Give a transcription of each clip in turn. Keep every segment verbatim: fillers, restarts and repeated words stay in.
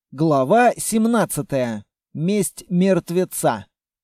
Глава семнадцатая. Месть мертвеца.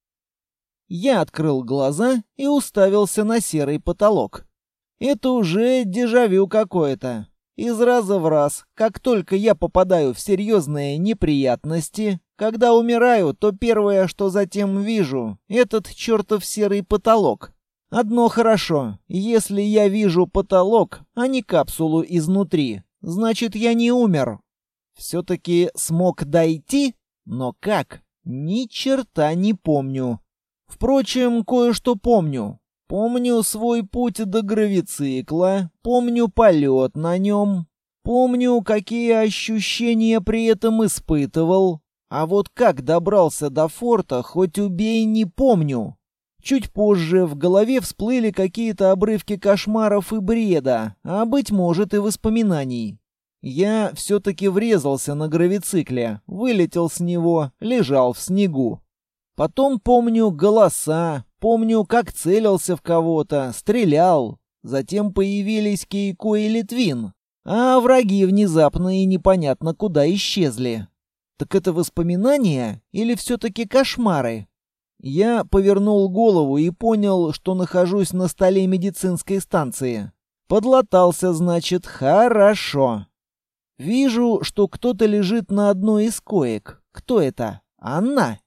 Я открыл глаза и уставился на серый потолок. Это уже дежавю какое-то. Из раза в раз, как только я попадаю в серьезные неприятности, когда умираю, то первое, что затем вижу, этот чертов серый потолок. Одно хорошо, если я вижу потолок, а не капсулу изнутри, значит, я не умер. Все-таки смог дойти, но как? Ни черта не помню. Впрочем, кое-что помню. Помню свой путь до гравицикла, помню полет на нем, помню, какие ощущения при этом испытывал. А вот как добрался до форта, хоть убей, не помню. Чуть позже в голове всплыли какие-то обрывки кошмаров и бреда, а, быть может, и воспоминаний. Я все-таки врезался на гравицикле, вылетел с него, лежал в снегу. Потом помню голоса, помню, как целился в кого-то, стрелял. Затем появились Кейко и Литвин, а враги внезапно и непонятно куда исчезли. Так это воспоминания или все-таки кошмары? Я повернул голову и понял, что нахожусь на столе медицинской станции. Подлатался, значит, хорошо. Вижу, что кто-то лежит на одной из коек. Кто это? Анна?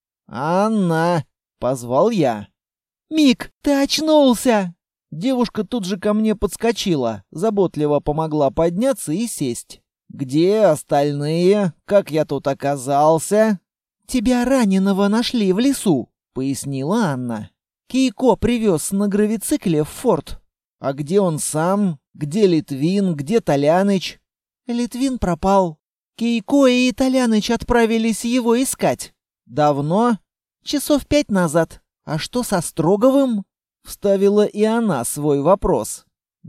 Анна, позвал я. Мик, ты очнулся! Девушка тут же ко мне подскочила, заботливо помогла подняться и сесть. Где остальные? Как я тут оказался? Тебя раненого нашли в лесу, пояснила Анна. Кейко привез на гравицикле в форт. А где он сам? Где Литвин? Где Толяныч? Литвин пропал. Кейко и Толяныч отправились его искать. Давно? Часов пять назад. А что со Строговым? Вставила и она свой вопрос.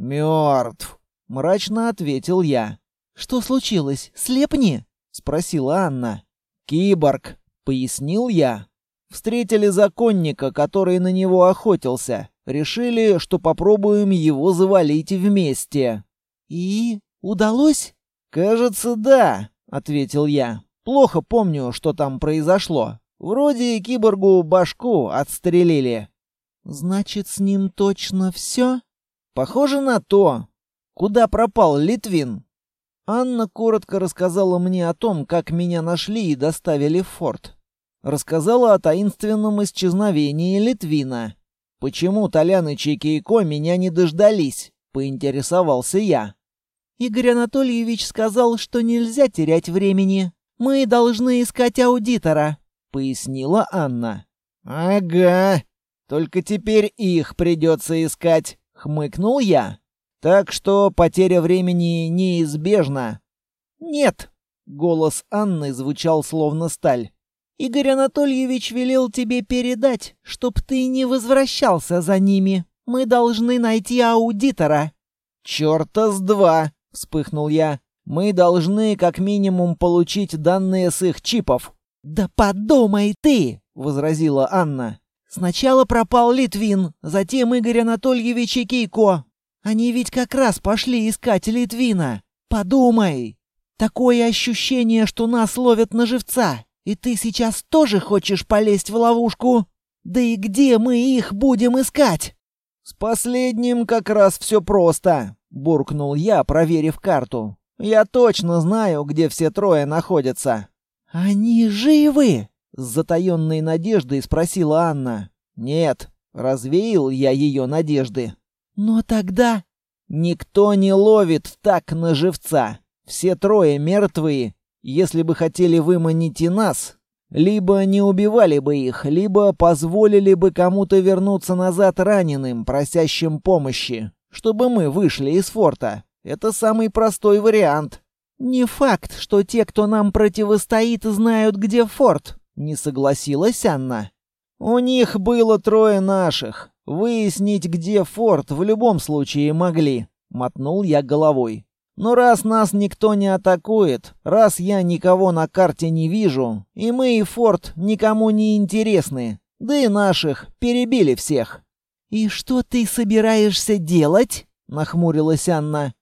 Мертв, мрачно ответил я. Что случилось? Слепни? Спросила Анна. Киборг, пояснил я. Встретили законника, который на него охотился. Решили, что попробуем его завалить вместе. И удалось? «Кажется, да», — ответил я. «Плохо помню, что там произошло. Вроде киборгу башку отстрелили». «Значит, с ним точно все?» «Похоже на то. Куда пропал Литвин?» Анна коротко рассказала мне о том, как меня нашли и доставили в форт. Рассказала о таинственном исчезновении Литвина. «Почему Толяныч и Кейко меня не дождались?» — поинтересовался я. Игорь Анатольевич сказал, что нельзя терять времени. Мы должны искать аудитора, пояснила Анна. Ага. Только теперь их придется искать, хмыкнул я. Так что потеря времени неизбежна. Нет, голос Анны звучал словно сталь. Игорь Анатольевич велел тебе передать, чтоб ты не возвращался за ними. Мы должны найти аудитора. Чёрта с два. Вспыхнул я. Мы должны как минимум получить данные с их чипов. Да подумай ты, возразила Анна. Сначала пропал Литвин, затем Игорь Анатольевич и Кейко. Они ведь как раз пошли искать Литвина. Подумай. Такое ощущение, что нас ловят на живца. И ты сейчас тоже хочешь полезть в ловушку? Да и где мы их будем искать? С последним как раз все просто. Буркнул я, проверив карту. «Я точно знаю, где все трое находятся». «Они живы?» — с затаенной надеждой спросила Анна. «Нет», — развеял я ее надежды. «Но тогда...» «Никто не ловит так на живца. Все трое мертвые. Если бы хотели выманить и нас, либо не убивали бы их, либо позволили бы кому-то вернуться назад раненым, просящим помощи, чтобы мы вышли из форта. Это самый простой вариант». «Не факт, что те, кто нам противостоит, знают, где форт», — не согласилась Анна. «У них было трое наших. Выяснить, где форт, в любом случае могли», — мотнул я головой. «Но раз нас никто не атакует, раз я никого на карте не вижу, и мы и форт никому не интересны, да и наших перебили всех». «И что ты собираешься делать?» — нахмурилась Анна.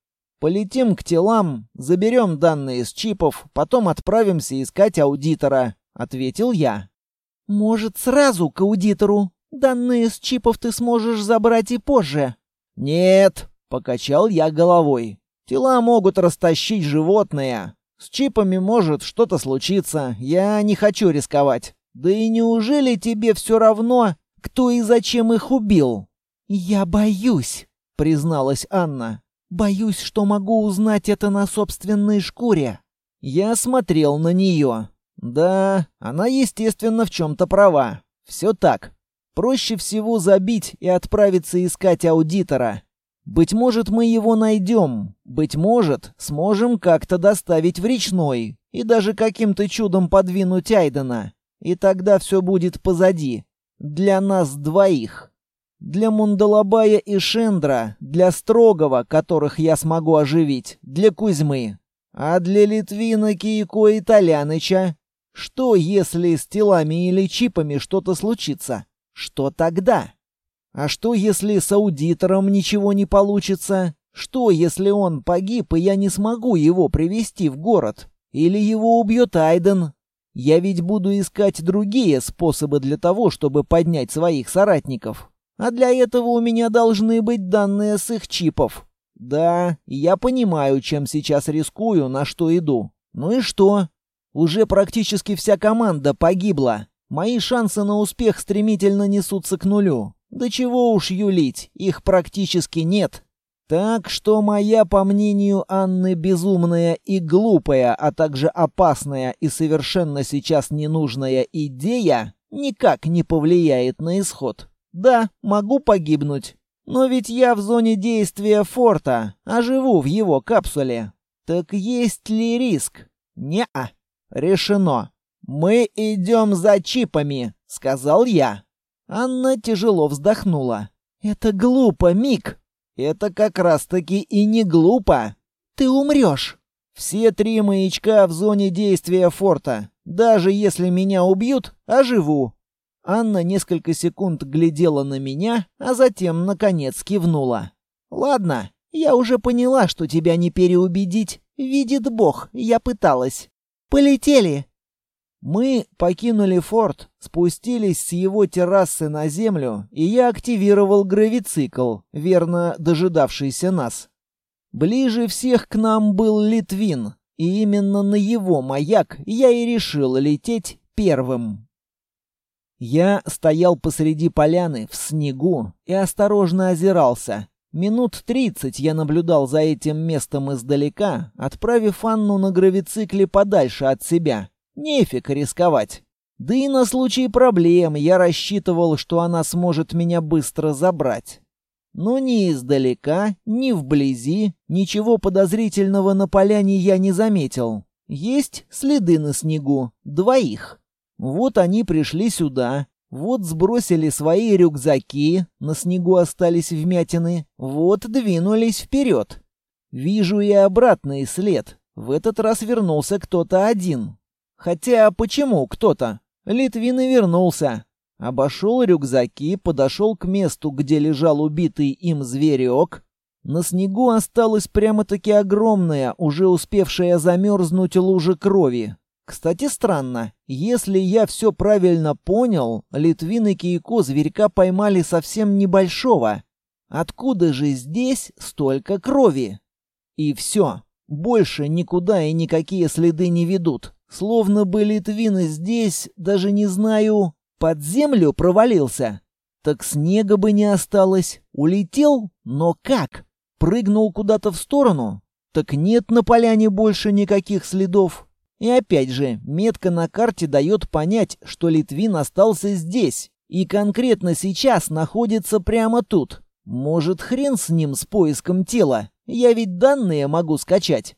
Полетим к телам, заберем данные с чипов, потом отправимся искать аудитора», — ответил я. «Может, сразу к аудитору? Данные с чипов ты сможешь забрать и позже». «Нет», — покачал я головой. «Тела могут растащить животные. С чипами может что-то случиться. Я не хочу рисковать. Да и неужели тебе все равно, кто и зачем их убил?» «Я боюсь», — призналась Анна. «Боюсь, что могу узнать это на собственной шкуре». Я смотрел на нее. Да, она, естественно, в чем-то права. Все так. Проще всего забить и отправиться искать аудитора. Быть может, мы его найдем. Быть может, сможем как-то доставить в речной. И даже каким-то чудом подвинуть Айдена. И тогда все будет позади. Для нас двоих. Для Мундалабая и Шендра, для Строгова, которых я смогу оживить, для Кузьмы. А для Литвина, Кийко и Толяныча? Что, если с телами или чипами что-то случится? Что тогда? А что, если с аудитором ничего не получится? Что, если он погиб, и я не смогу его привести в город? Или его убьет Айден? Я ведь буду искать другие способы для того, чтобы поднять своих соратников. А для этого у меня должны быть данные с их чипов. Да, я понимаю, чем сейчас рискую, на что иду. Ну и что? Уже практически вся команда погибла. Мои шансы на успех стремительно несутся к нулю. Да чего уж юлить, их практически нет. Так что моя, по мнению Анны, безумная и глупая, а также опасная и совершенно сейчас ненужная идея никак не повлияет на исход. Да, могу погибнуть. Но ведь я в зоне действия форта, а живу в его капсуле. Так есть ли риск? Не-а. Решено. «Мы идем за чипами», — сказал я. Анна тяжело вздохнула. «Это глупо, Мик». «Это как раз-таки и не глупо. Ты умрешь». «Все три маячка в зоне действия форта. Даже если меня убьют, оживу». Анна несколько секунд глядела на меня, а затем, наконец, кивнула. «Ладно, я уже поняла, что тебя не переубедить. Видит Бог, я пыталась. Полетели!» Мы покинули форт, спустились с его террасы на землю, и я активировал гравицикл, верно дожидавшийся нас. Ближе всех к нам был Литвин, и именно на его маяк я и решил лететь первым. Я стоял посреди поляны в снегу и осторожно озирался. Минут тридцать я наблюдал за этим местом издалека, отправив Анну на гравицикле подальше от себя. Нефиг рисковать. Да и на случай проблем я рассчитывал, что она сможет меня быстро забрать. Но ни издалека, ни вблизи ничего подозрительного на поляне я не заметил. Есть следы на снегу. Двоих. Вот они пришли сюда, вот сбросили свои рюкзаки, на снегу остались вмятины, вот двинулись вперед. Вижу и обратный след. В этот раз вернулся кто-то один. Хотя почему кто-то? Литвин и вернулся. Обошел рюкзаки, подошел к месту, где лежал убитый им зверек. На снегу осталась прямо-таки огромная, уже успевшая замерзнуть лужа крови. Кстати, странно. Если я все правильно понял, Литвин и Кийко зверька поймали совсем небольшого. Откуда же здесь столько крови? И все. Больше никуда и никакие следы не ведут. Словно бы Литвин здесь, даже не знаю, под землю провалился. Так снега бы не осталось. Улетел? Но как? Прыгнул куда-то в сторону? Так нет на поляне больше никаких следов. И опять же, метка на карте дает понять, что Литвин остался здесь. И конкретно сейчас находится прямо тут. Может, хрен с ним, с поиском тела. Я ведь данные могу скачать.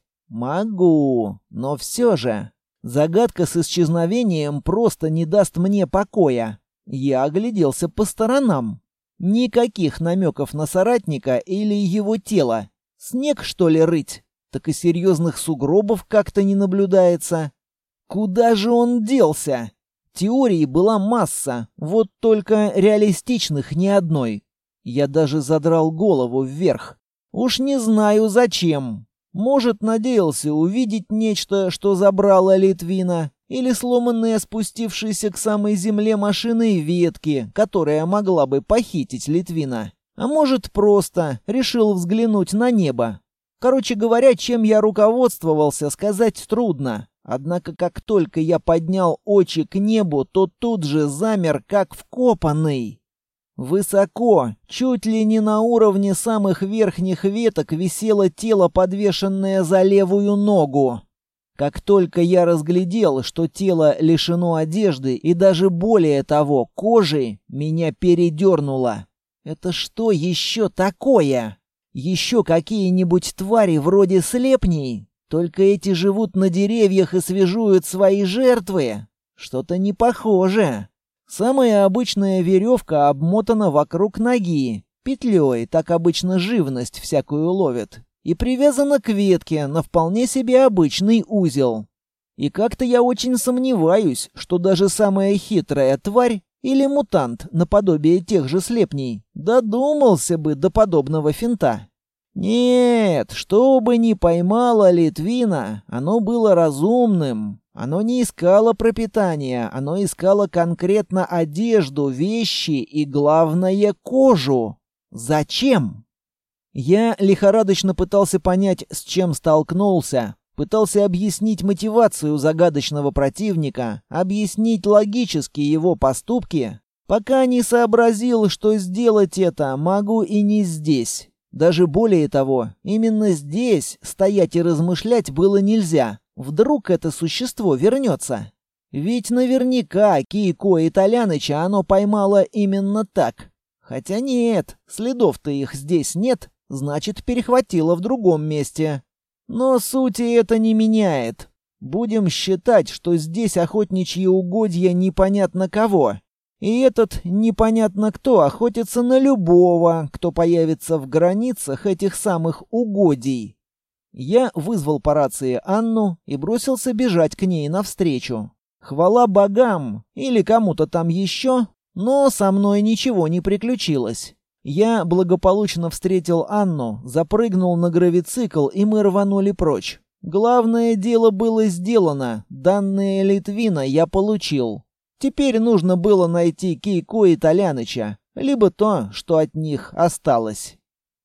Могу, но все же. Загадка с исчезновением просто не даст мне покоя. Я огляделся по сторонам. Никаких намеков на соратника или его тело. Снег, что ли, рыть? Так и серьезных сугробов как-то не наблюдается. Куда же он делся? Теорий была масса, вот только реалистичных ни одной. Я даже задрал голову вверх. Уж не знаю зачем. Может, надеялся увидеть нечто, что забрало Литвина, или сломанные спустившиеся к самой земле машины ветки, которая могла бы похитить Литвина. А может, просто решил взглянуть на небо. Короче говоря, чем я руководствовался, сказать трудно. Однако, как только я поднял очи к небу, то тут же замер, как вкопанный. Высоко, чуть ли не на уровне самых верхних веток, висело тело, подвешенное за левую ногу. Как только я разглядел, что тело лишено одежды и даже более того, кожи, меня передернуло. Это что еще такое? Еще какие-нибудь твари вроде слепней? Только эти живут на деревьях и свежуют свои жертвы? Что-то не похоже. Самая обычная веревка обмотана вокруг ноги. Петлей, так обычно живность всякую ловят. И привязана к ветке на вполне себе обычный узел. И как-то я очень сомневаюсь, что даже самая хитрая тварь или мутант наподобие тех же слепней додумался бы до подобного финта. Нет, что бы ни поймало Литвина, оно было разумным. Оно не искало пропитания, оно искало конкретно одежду, вещи и, главное, кожу. Зачем? Я лихорадочно пытался понять, с чем столкнулся. Пытался объяснить мотивацию загадочного противника, объяснить логически его поступки, пока не сообразил, что сделать это могу и не здесь. Даже более того, именно здесь стоять и размышлять было нельзя. Вдруг это существо вернется. Ведь наверняка Кейко и Толяныча оно поймало именно так. Хотя нет, следов-то их здесь нет, значит, перехватило в другом месте. Но сути это не меняет. Будем считать, что здесь охотничьи угодья непонятно кого. И этот непонятно кто охотится на любого, кто появится в границах этих самых угодий. Я вызвал по рации Анну и бросился бежать к ней навстречу. Хвала богам или кому-то там еще, но со мной ничего не приключилось. Я благополучно встретил Анну, запрыгнул на гравицикл, и мы рванули прочь. Главное дело было сделано, данные Литвина я получил. Теперь нужно было найти Кейко и Толяныча, либо то, что от них осталось.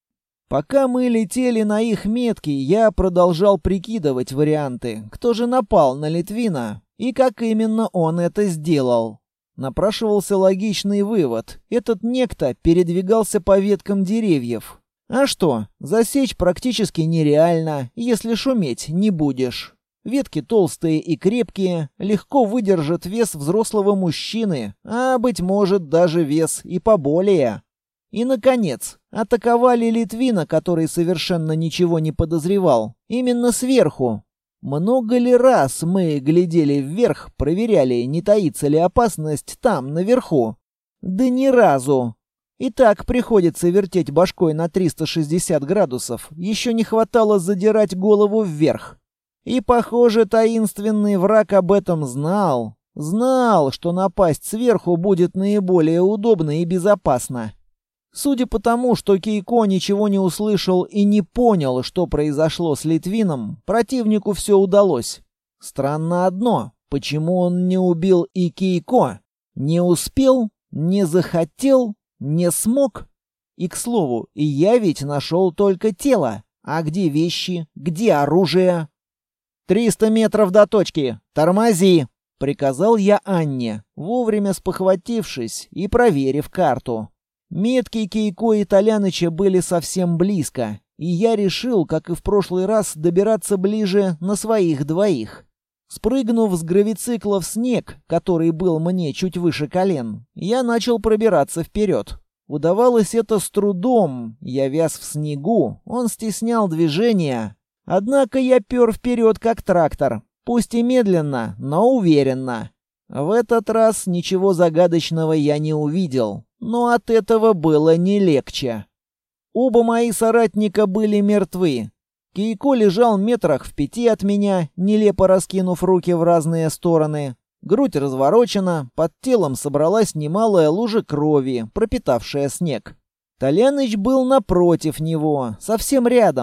Пока мы летели на их метки, я продолжал прикидывать варианты, кто же напал на Литвина и как именно он это сделал. Напрашивался логичный вывод. Этот некто передвигался по веткам деревьев. А что, засечь практически нереально, если шуметь не будешь. Ветки толстые и крепкие, легко выдержат вес взрослого мужчины, а, быть может, даже вес и поболее. И, наконец, атаковали Литвина, который совершенно ничего не подозревал, именно сверху. Много ли раз мы глядели вверх, проверяли, не таится ли опасность там, наверху? Да ни разу. И так приходится вертеть башкой на триста шестьдесят градусов, еще не хватало задирать голову вверх. И, похоже, таинственный враг об этом знал. Знал, что напасть сверху будет наиболее удобно и безопасно. Судя по тому, что Кейко ничего не услышал и не понял, что произошло с Литвином, противнику все удалось. Странно одно, почему он не убил и Кейко? Не успел? Не захотел? Не смог? И, к слову, и я ведь нашел только тело. А где вещи? Где оружие? «Триста метров до точки! Тормози!» — приказал я Анне, вовремя спохватившись и проверив карту. Метки Кейко и Толяныча были совсем близко, и я решил, как и в прошлый раз, добираться ближе на своих двоих. Спрыгнув с гравицикла в снег, который был мне чуть выше колен, я начал пробираться вперед. Удавалось это с трудом, я вяз в снегу, он стеснял движение. Однако я пер вперед, как трактор, пусть и медленно, но уверенно. В этот раз ничего загадочного я не увидел, но от этого было не легче. Оба мои соратника были мертвы. Кейко лежал метрах в пяти от меня, нелепо раскинув руки в разные стороны. Грудь разворочена, под телом собралась немалая лужа крови, пропитавшая снег. Толяныч был напротив него, совсем рядом.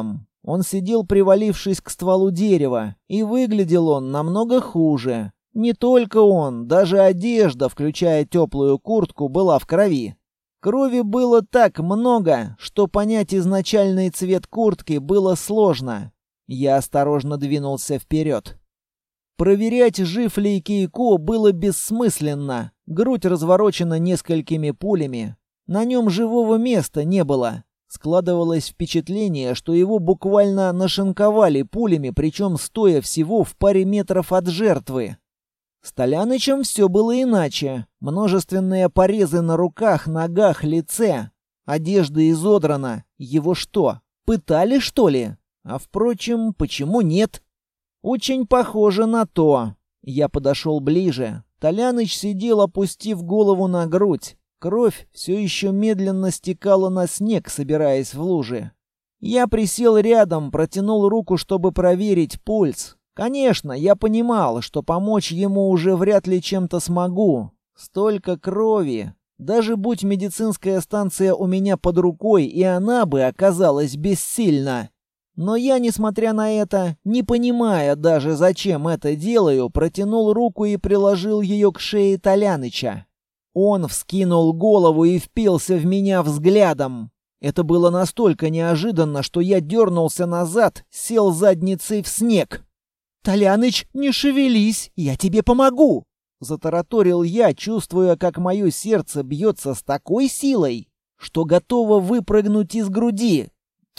Он сидел, привалившись к стволу дерева, и выглядел он намного хуже. Не только он, даже одежда, включая теплую куртку, была в крови. Крови было так много, что понять изначальный цвет куртки было сложно. Я осторожно двинулся вперед. Проверять, жив ли Кейко, было бессмысленно. Грудь разворочена несколькими пулями. На нем живого места не было. Складывалось впечатление, что его буквально нашинковали пулями, причем стоя всего в паре метров от жертвы. С Толянычем все было иначе. Множественные порезы на руках, ногах, лице. Одежда изодрана. Его что, пытали, что ли? А впрочем, почему нет? Очень похоже на то. Я подошел ближе. Толяныч сидел, опустив голову на грудь. Кровь все еще медленно стекала на снег, собираясь в лужи. Я присел рядом, протянул руку, чтобы проверить пульс. Конечно, я понимал, что помочь ему уже вряд ли чем-то смогу. Столько крови. Даже будь медицинская станция у меня под рукой, и она бы оказалась бессильна. Но я, несмотря на это, не понимая даже, зачем это делаю, протянул руку и приложил ее к шее Толяныча. Он вскинул голову и впился в меня взглядом. Это было настолько неожиданно, что я дернулся назад, сел задницей в снег. «Толяныч, не шевелись, я тебе помогу!» Затараторил я, чувствуя, как мое сердце бьется с такой силой, что готово выпрыгнуть из груди.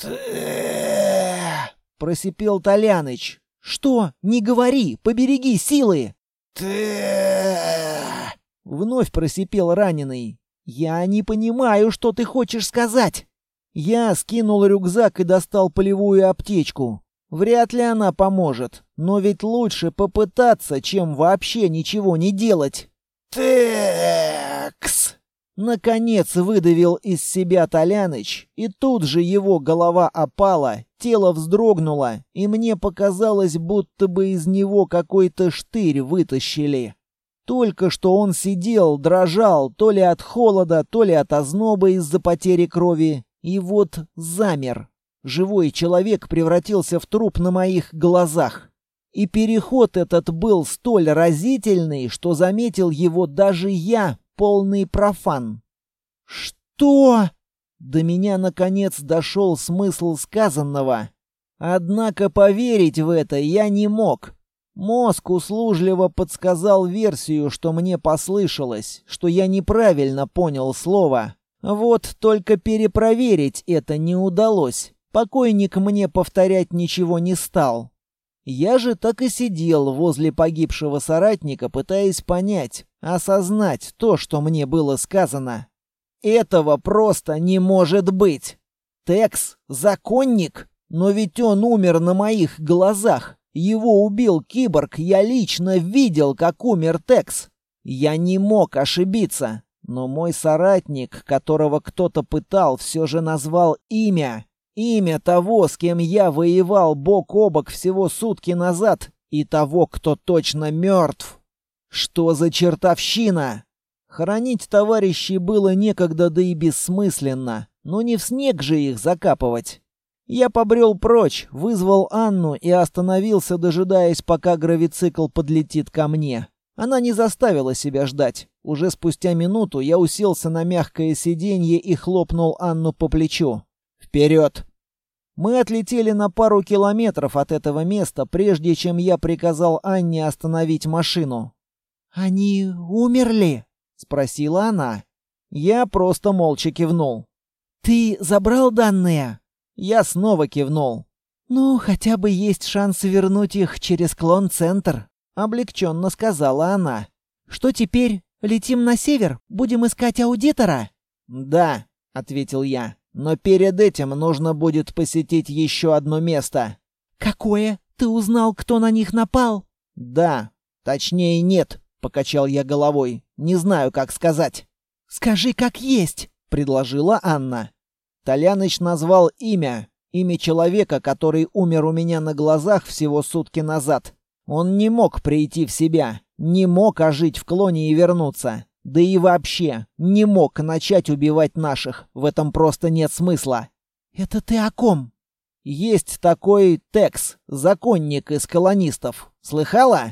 Просипел Толяныч. «Что? Не говори, побереги силы!» Вновь просипел раненый. «Я не понимаю, что ты хочешь сказать!» Я скинул рюкзак и достал полевую аптечку. Вряд ли она поможет, но ведь лучше попытаться, чем вообще ничего не делать. «Текс!» Наконец выдавил из себя Толяныч, и тут же его голова опала, тело вздрогнуло, и мне показалось, будто бы из него какой-то штырь вытащили. Только что он сидел, дрожал, то ли от холода, то ли от озноба из-за потери крови, и вот замер. Живой человек превратился в труп на моих глазах. И переход этот был столь разительный, что заметил его даже я, полный профан. «Что?» До меня, наконец, дошел смысл сказанного. Однако поверить в это я не мог. Мозг услужливо подсказал версию, что мне послышалось, что я неправильно понял слово. Вот только перепроверить это не удалось. Покойник мне повторять ничего не стал. Я же так и сидел возле погибшего соратника, пытаясь понять, осознать то, что мне было сказано. Этого просто не может быть. Текс — законник, но ведь он умер на моих глазах. Его убил киборг, я лично видел, как умер Текс. Я не мог ошибиться, но мой соратник, которого кто-то пытал, все же назвал имя. Имя того, с кем я воевал бок о бок всего сутки назад, и того, кто точно мертв. Что за чертовщина? Хоронить товарищей было некогда, да и бессмысленно, но не в снег же их закапывать. Я побрел прочь, вызвал Анну и остановился, дожидаясь, пока гравицикл подлетит ко мне. Она не заставила себя ждать. Уже спустя минуту я уселся на мягкое сиденье и хлопнул Анну по плечу. «Вперед!» Мы отлетели на пару километров от этого места, прежде чем я приказал Анне остановить машину. «Они умерли?» — спросила она. Я просто молча кивнул. «Ты забрал данные?» Я снова кивнул. «Ну, хотя бы есть шанс вернуть их через клон-центр», — облегченно сказала она. «Что теперь? Летим на север? Будем искать аудитора?» «Да», — ответил я. «Но перед этим нужно будет посетить еще одно место». «Какое? Ты узнал, кто на них напал?» «Да. Точнее, нет», — покачал я головой. «Не знаю, как сказать». «Скажи, как есть», — предложила Анна. Толяныч назвал имя. Имя человека, который умер у меня на глазах всего сутки назад. Он не мог прийти в себя, не мог ожить в клоне и вернуться. Да и вообще, не мог начать убивать наших. В этом просто нет смысла. «Это ты о ком?» Есть такой Текс, законник из колонистов. Слыхала?»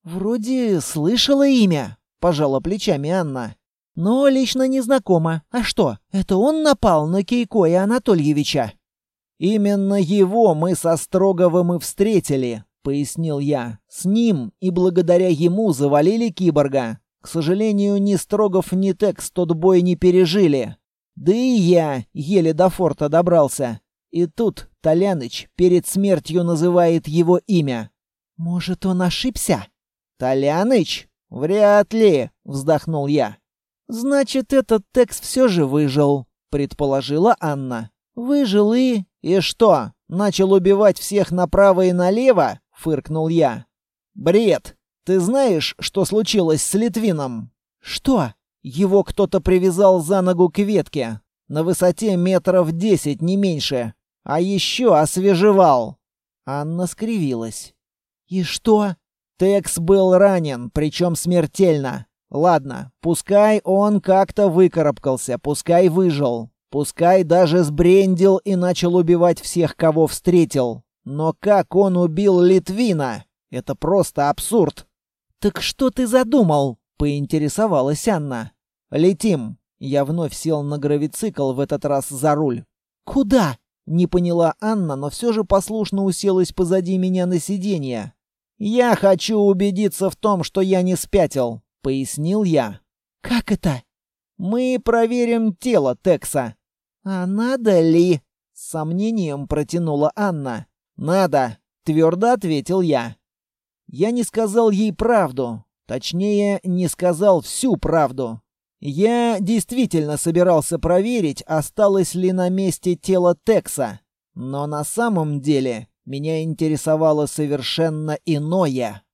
«Вроде слышала имя», — пожала плечами Анна. «Но лично не знакома. А что, это он напал на Кейкоя Анатольевича?» «Именно его мы со Строговым и встретили», — пояснил я. «С ним и благодаря ему завалили киборга. К сожалению, ни Строгов, ни Текс тот бой не пережили. Да и я еле до форта добрался. И тут Толяныч перед смертью называет его имя». «Может, он ошибся?» «Толяныч? Вряд ли», — вздохнул я. «Значит, этот Текс все же выжил», — предположила Анна. «Выжил и... и что, начал убивать всех направо и налево?» — фыркнул я. «Бред! Ты знаешь, что случилось с Литвином?» «Что?» «Его кто-то привязал за ногу к ветке. На высоте метров десять, не меньше. А еще освежевал». Анна скривилась. «И что?» «Текс был ранен, причем смертельно. Ладно, пускай он как-то выкарабкался, пускай выжил. Пускай даже сбрендил и начал убивать всех, кого встретил. Но как он убил Литвина? Это просто абсурд». «Так что ты задумал?» — поинтересовалась Анна. «Летим». Я вновь сел на гравицикл, в этот раз за руль. «Куда?» — не поняла Анна, но все же послушно уселась позади меня на сиденье. «Я хочу убедиться в том, что я не спятил», — пояснил я. «Как это?» «Мы проверим тело Текса». «А надо ли?» — с сомнением протянула Анна. «Надо», — твердо ответил я. Я не сказал ей правду. Точнее, не сказал всю правду. Я действительно собирался проверить, осталось ли на месте тело Текса. Но на самом деле меня интересовало совершенно иное.